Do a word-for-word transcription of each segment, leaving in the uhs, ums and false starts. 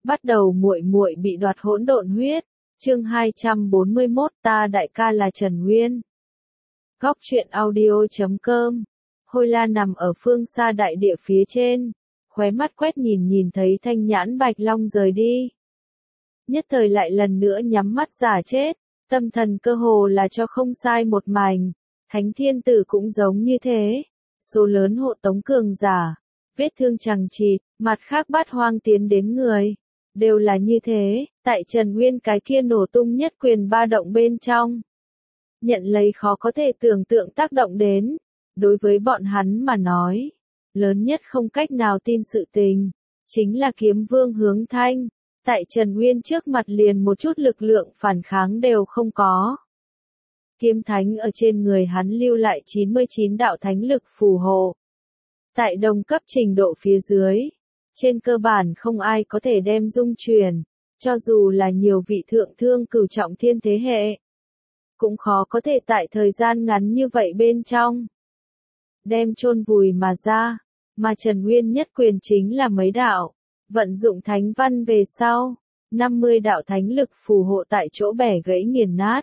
Bắt đầu muội muội bị đoạt hỗn độn huyết. Chương hai trăm bốn mươi mốt, ta đại ca là Trần Nguyên. Góc truyện audio chấm com. Hôi La nằm ở phương xa đại địa phía trên, khóe mắt quét nhìn nhìn thấy Thanh Nhãn Bạch Long rời đi. Nhất thời lại lần nữa nhắm mắt giả chết, tâm thần cơ hồ là cho không sai một mảnh. Thánh Thiên Tử cũng giống như thế, số lớn hộ tống cường giả, vết thương chằng chịt, mặt khác Bát Hoang tiến đến người, đều là như thế, tại Trần Nguyên cái kia nổ tung nhất quyền ba động bên trong. Nhận lấy khó có thể tưởng tượng tác động đến, đối với bọn hắn mà nói, lớn nhất không cách nào tin sự tình, chính là Kiếm Vương Hướng Thanh, tại Trần Nguyên trước mặt liền một chút lực lượng phản kháng đều không có. Kiếm Thánh ở trên người hắn lưu lại chín mươi chín đạo thánh lực phù hộ. Tại đồng cấp trình độ phía dưới, trên cơ bản không ai có thể đem dung truyền, cho dù là nhiều vị thượng thương cửu trọng thiên thế hệ, cũng khó có thể tại thời gian ngắn như vậy bên trong đem chôn vùi mà ra, mà Trần Nguyên nhất quyền chính là mấy đạo, vận dụng thánh văn về sau, năm mươi đạo thánh lực phù hộ tại chỗ bẻ gãy nghiền nát.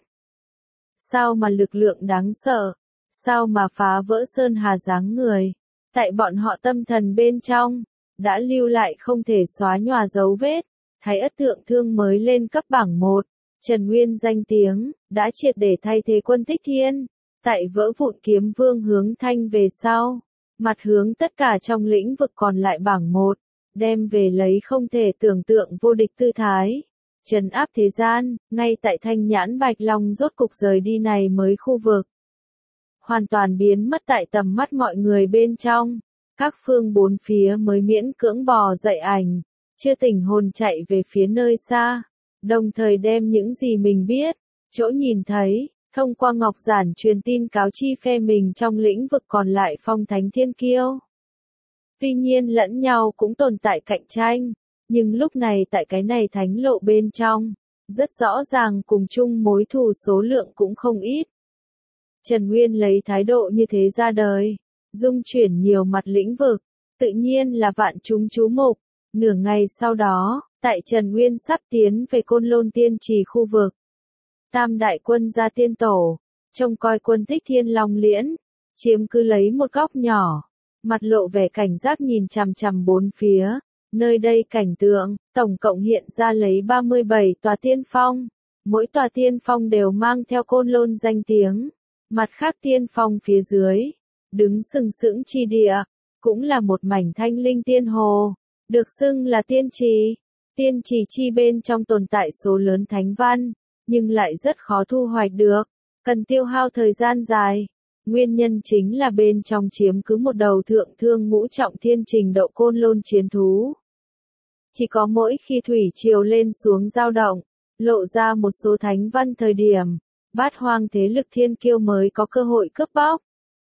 Sao mà lực lượng đáng sợ, sao mà phá vỡ sơn hà dáng người, tại bọn họ tâm thần bên trong, đã lưu lại không thể xóa nhòa dấu vết. Thái Ất Thượng Thương mới lên cấp bảng một, Trần Nguyên danh tiếng, đã triệt để thay thế Quân Thích Thiên, tại vỡ vụn Kiếm Vương Hướng Thanh về sau, mặt hướng tất cả trong lĩnh vực còn lại bảng một, đem về lấy không thể tưởng tượng vô địch tư thái, trấn áp thế gian, ngay tại Thanh Nhãn Bạch Long rốt cục rời đi này mới khu vực. Hoàn toàn biến mất tại tầm mắt mọi người bên trong, các phương bốn phía mới miễn cưỡng bò dậy ảnh, chưa tỉnh hồn chạy về phía nơi xa, đồng thời đem những gì mình biết, chỗ nhìn thấy, thông qua ngọc giản truyền tin cáo chi phe mình trong lĩnh vực còn lại phong thánh thiên kiêu. Tuy nhiên lẫn nhau cũng tồn tại cạnh tranh, nhưng lúc này tại cái này thánh lộ bên trong, rất rõ ràng cùng chung mối thù số lượng cũng không ít. Trần Nguyên lấy thái độ như thế ra đời, dung chuyển nhiều mặt lĩnh vực, tự nhiên là vạn chúng chú mục. Nửa ngày sau đó, tại Trần Nguyên sắp tiến về Côn Lôn Tiên Trì khu vực, Tam đại quân ra tiên tổ, trông coi Quân Thích Thiên Long Liễn, chiếm cứ lấy một góc nhỏ, mặt lộ vẻ cảnh giác nhìn chằm chằm bốn phía. Nơi đây cảnh tượng, tổng cộng hiện ra lấy ba mươi bảy tòa tiên phong, mỗi tòa tiên phong đều mang theo Côn Lôn danh tiếng. Mặt khác tiên phong phía dưới, đứng sừng sững chi địa, cũng là một mảnh thanh linh tiên hồ, được xưng là tiên trì. Tiên trì chi bên trong tồn tại số lớn thánh văn, nhưng lại rất khó thu hoạch được, cần tiêu hao thời gian dài. Nguyên nhân chính là bên trong chiếm cứ một đầu thượng thương ngũ trọng thiên trình độ Côn Lôn chiến thú. Chỉ có mỗi khi thủy triều lên xuống dao động, lộ ra một số thánh văn thời điểm, Bát Hoang thế lực thiên kiêu mới có cơ hội cướp bóc.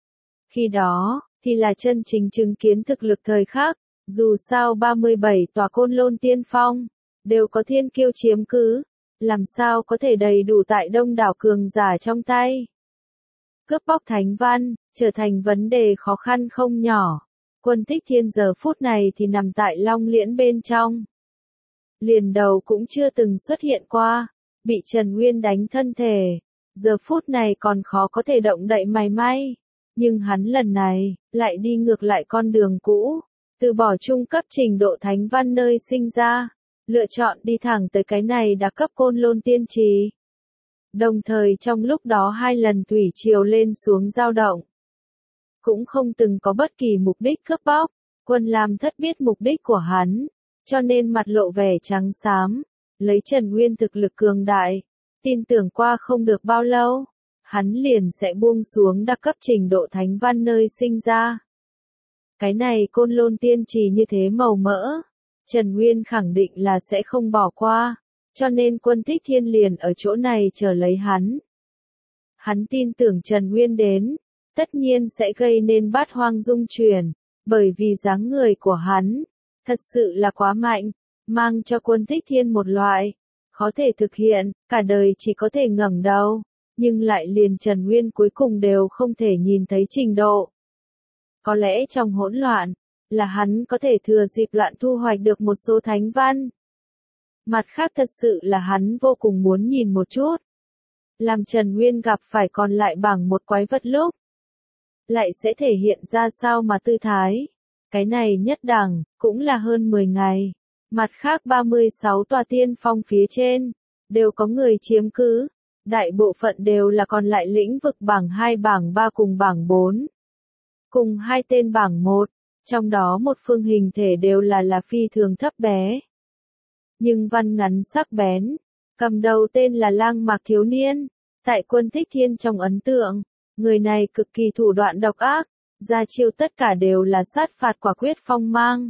Khi đó, thì là chân chính chứng kiến thực lực thời khắc, dù sao ba mươi bảy tòa Côn Lôn tiên phong, đều có thiên kiêu chiếm cứ, làm sao có thể đầy đủ tại đông đảo cường giả trong tay. Cướp bóc thánh văn, trở thành vấn đề khó khăn không nhỏ. Quân Thích Thiên giờ phút này thì nằm tại Long Liễn bên trong. Liền đầu cũng chưa từng xuất hiện qua, bị Trần Nguyên đánh thân thể, giờ phút này còn khó có thể động đậy mảy may. Nhưng hắn lần này, lại đi ngược lại con đường cũ, từ bỏ trung cấp trình độ thánh văn nơi sinh ra, lựa chọn đi thẳng tới cái này đã cấp Côn Lôn Tiên Trì. Đồng thời trong lúc đó hai lần thủy triều lên xuống dao động, cũng không từng có bất kỳ mục đích cướp bóc. Quân Lam Thất biết mục đích của hắn, cho nên mặt lộ vẻ trắng xám, lấy Trần Nguyên thực lực cường đại, tin tưởng qua không được bao lâu, hắn liền sẽ buông xuống đa cấp trình độ thánh văn nơi sinh ra. Cái này Côn Lôn Tiên Trì như thế màu mỡ, Trần Nguyên khẳng định là sẽ không bỏ qua, cho nên Quân Thích Thiên liền ở chỗ này chờ lấy hắn. Hắn tin tưởng Trần Nguyên đến, tất nhiên sẽ gây nên Bát Hoang dung chuyển, bởi vì dáng người của hắn, thật sự là quá mạnh, mang cho Quân Thích Thiên một loại, khó thể thực hiện, cả đời chỉ có thể ngẩng đầu, nhưng lại liền Trần Nguyên cuối cùng đều không thể nhìn thấy trình độ. Có lẽ trong hỗn loạn, là hắn có thể thừa dịp loạn thu hoạch được một số thánh văn. Mặt khác thật sự là hắn vô cùng muốn nhìn một chút. Làm Trần Nguyên gặp phải còn lại bằng một quái vật lúc. Lại sẽ thể hiện ra sao mà tư thái. Cái này nhất đẳng, cũng là hơn mười ngày. Mặt khác ba mươi sáu tòa tiên phong phía trên, đều có người chiếm cứ. Đại bộ phận đều là còn lại lĩnh vực bảng hai bảng ba cùng bảng bốn. Cùng hai tên bảng một, trong đó một phương hình thể đều là là phi thường thấp bé. Nhưng văn ngắn sắc bén, cầm đầu tên là Lang Mạc thiếu niên, tại Quân Thích Thiên trong ấn tượng, người này cực kỳ thủ đoạn độc ác, ra chiêu tất cả đều là sát phạt quả quyết phong mang.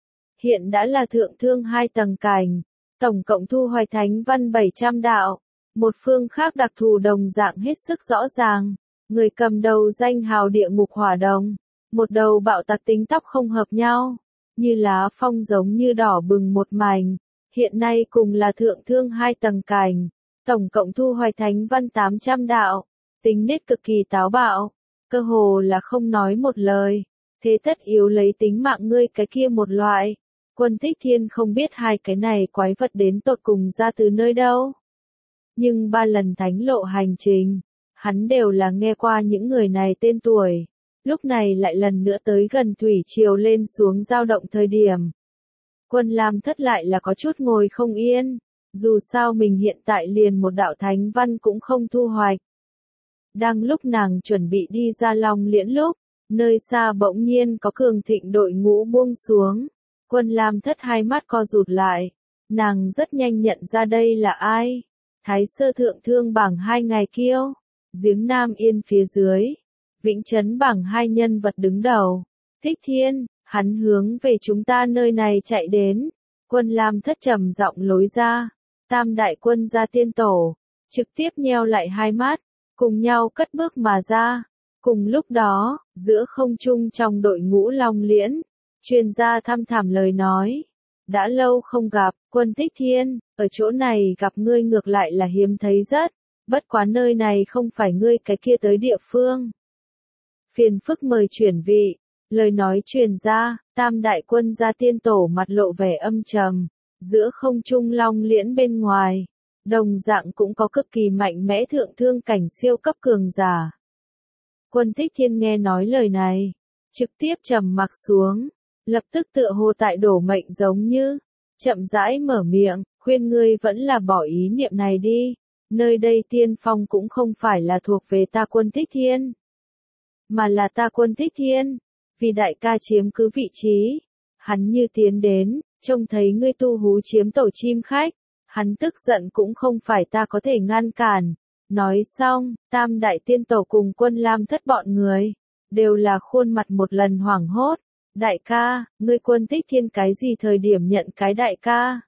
Hiện đã là thượng thương hai tầng cảnh, tổng cộng thu hoạch thánh văn bảy trăm đạo, một phương khác đặc thù đồng dạng hết sức rõ ràng, người cầm đầu danh hào địa ngục hỏa đồng, một đầu bạo tạc tính tóc không hợp nhau, như lá phong giống như đỏ bừng một mảnh, hiện nay cùng là thượng thương hai tầng cảnh, tổng cộng thu hoạch thánh văn tám trăm đạo, tính nết cực kỳ táo bạo, cơ hồ là không nói một lời, thế tất yếu lấy tính mạng ngươi cái kia một loại. Quân Thích Thiên không biết hai cái này quái vật đến tột cùng ra từ nơi đâu. Nhưng ba lần thánh lộ hành trình, hắn đều là nghe qua những người này tên tuổi, lúc này lại lần nữa tới gần thủy triều lên xuống dao động thời điểm. Quân Lam Thất lại là có chút ngồi không yên, dù sao mình hiện tại liền một đạo thánh văn cũng không thu hoạch. Đang lúc nàng chuẩn bị đi ra Long Liễn lúc, nơi xa bỗng nhiên có cường thịnh đội ngũ buông xuống. Quân Lam Thất hai mắt co rụt lại, nàng rất nhanh nhận ra đây là ai. Thái Sơ thượng thương bảng hai ngày kiêu, giếng Nam Yên phía dưới, Vĩnh Trấn bảng hai nhân vật đứng đầu. Thích Thiên, hắn hướng về chúng ta nơi này chạy đến. Quân Lam Thất trầm giọng lối ra, tam đại quân gia tiên tổ, trực tiếp nheo lại hai mắt, cùng nhau cất bước mà ra. Cùng lúc đó, giữa không trung trong đội ngũ Long Liễn, truyền ra thăm thẳm lời nói. Đã lâu không gặp, Quân Thích Thiên, ở chỗ này gặp ngươi ngược lại là hiếm thấy rất, bất quá nơi này không phải ngươi cái kia tới địa phương. Phiền phức mời chuyển vị, lời nói truyền ra, tam đại quân gia tiên tổ mặt lộ vẻ âm trầm, giữa không trung Long Liễn bên ngoài, đồng dạng cũng có cực kỳ mạnh mẽ thượng thương cảnh siêu cấp cường giả. Quân Thích Thiên nghe nói lời này, trực tiếp trầm mặc xuống, lập tức tựa hồ tại đổ mệnh giống như, chậm rãi mở miệng, khuyên ngươi vẫn là bỏ ý niệm này đi, nơi đây tiên phong cũng không phải là thuộc về ta Quân Thích Thiên, mà là ta Quân Thích Thiên, vì đại ca chiếm cứ vị trí, hắn như tiến đến, trông thấy ngươi tu hú chiếm tổ chim khách, hắn tức giận cũng không phải ta có thể ngăn cản. Nói xong, tam đại tiên tổ cùng Quân Lam Thất bọn người, đều là khuôn mặt một lần hoảng hốt. Đại ca, ngươi Quân Thích Thiên cái gì thời điểm nhận cái đại ca?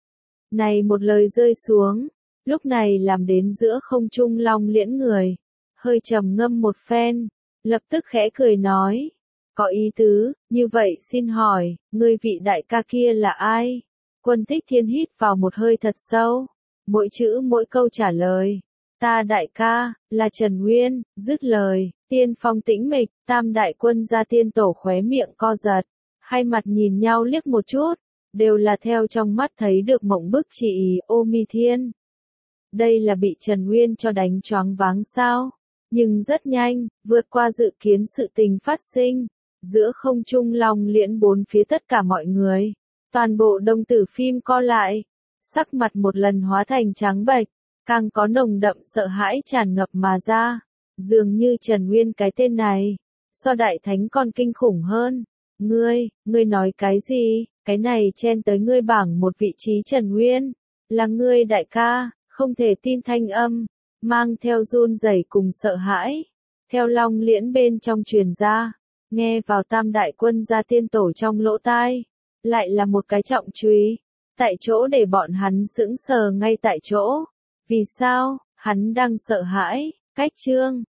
Này một lời rơi xuống, lúc này làm đến giữa không trung Long Liễn người, hơi trầm ngâm một phen, lập tức khẽ cười nói, có ý tứ, như vậy xin hỏi, ngươi vị đại ca kia là ai? Quân Thích Thiên hít vào một hơi thật sâu, mỗi chữ mỗi câu trả lời. Ta đại ca, là Trần Nguyên, dứt lời, tiên phong tĩnh mịch, tam đại quân gia tiên tổ khóe miệng co giật, hai mặt nhìn nhau liếc một chút, đều là theo trong mắt thấy được mộng bức chỉ ý ô mi thiên. Đây là bị Trần Nguyên cho đánh choáng váng sao, nhưng rất nhanh, vượt qua dự kiến sự tình phát sinh, giữa không trung Long Liễn bốn phía tất cả mọi người, toàn bộ đồng tử phim co lại, sắc mặt một lần hóa thành trắng bệch. Càng có nồng đậm sợ hãi tràn ngập mà ra, dường như Trần Nguyên cái tên này, so đại thánh còn kinh khủng hơn. Ngươi, ngươi nói cái gì, cái này chen tới ngươi bảng một vị trí Trần Nguyên, là ngươi đại ca, không thể tin thanh âm, mang theo run rẩy cùng sợ hãi, theo Long Liễn bên trong truyền ra, nghe vào tam đại quân gia tiên tổ trong lỗ tai, lại là một cái trọng truy, tại chỗ để bọn hắn sững sờ ngay tại chỗ. Vì sao, hắn đang sợ hãi, cách chương,